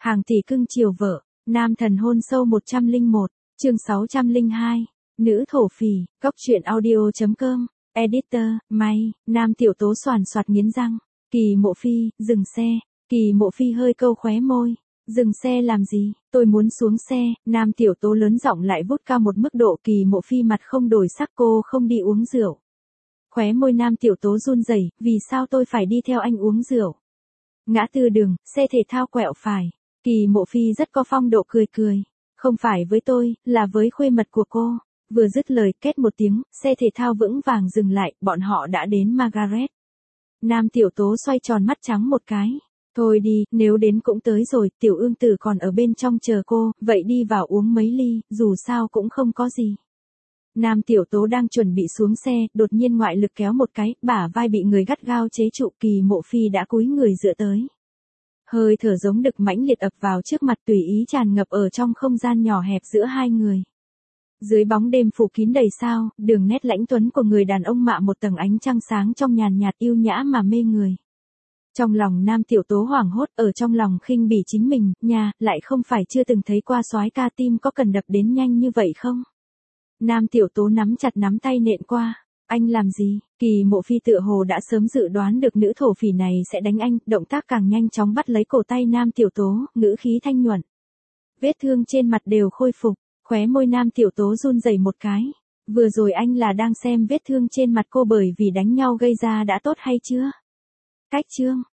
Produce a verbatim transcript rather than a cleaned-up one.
Hàng tỷ cưng chiều vợ, nam thần hôn sâu một trăm lẻ một, chương sáu trăm lẻ hai, nữ thổ phỉ, góc truyện audio chấm com, editor, may, nam tiểu tố soàn soạt nghiến răng, Kỳ Mộ Phi, dừng xe, Kỳ Mộ Phi hơi câu khóe môi, dừng xe làm gì, tôi muốn xuống xe, nam tiểu tố lớn giọng lại vút cao một mức độ. Kỳ Mộ Phi mặt không đổi sắc, cô không đi uống rượu. Khóe môi nam tiểu tố run rẩy, vì sao tôi phải đi theo anh uống rượu? Ngã tư đường, xe thể thao quẹo phải. Kỳ Mộ Phi rất có phong độ cười cười. Không phải với tôi, là với khuê mật của cô. Vừa dứt lời, két một tiếng, xe thể thao vững vàng dừng lại, bọn họ đã đến Margaret. Nam tiểu tố xoay tròn mắt trắng một cái. Thôi đi, nếu đến cũng tới rồi, tiểu ương tử còn ở bên trong chờ cô, vậy đi vào uống mấy ly, dù sao cũng không có gì. Nam tiểu tố đang chuẩn bị xuống xe, đột nhiên ngoại lực kéo một cái, bả vai bị người gắt gao chế trụ. Kỳ Mộ Phi đã cúi người dựa tới. Hơi thở giống đực mãnh liệt ập vào trước mặt, tùy ý tràn ngập ở trong không gian nhỏ hẹp giữa hai người. Dưới bóng đêm phủ kín đầy sao, đường nét lãnh tuấn của người đàn ông mạ một tầng ánh trăng sáng trong nhàn nhạt yêu nhã mà mê người. Trong lòng nam tiểu tố hoảng hốt, ở trong lòng khinh bỉ chính mình, nhà, lại không phải chưa từng thấy qua soái ca, tim có cần đập đến nhanh như vậy không? Nam tiểu tố nắm chặt nắm tay nện qua. Anh làm gì? Kỳ Mộ Phi tựa hồ đã sớm dự đoán được nữ thổ phỉ này sẽ đánh anh, động tác càng nhanh chóng bắt lấy cổ tay nam tiểu tố, ngữ khí thanh nhuận. Vết thương trên mặt đều khôi phục, khóe môi nam tiểu tố run rẩy một cái. Vừa rồi anh là đang xem vết thương trên mặt cô bởi vì đánh nhau gây ra đã tốt hay chưa? Cách chương,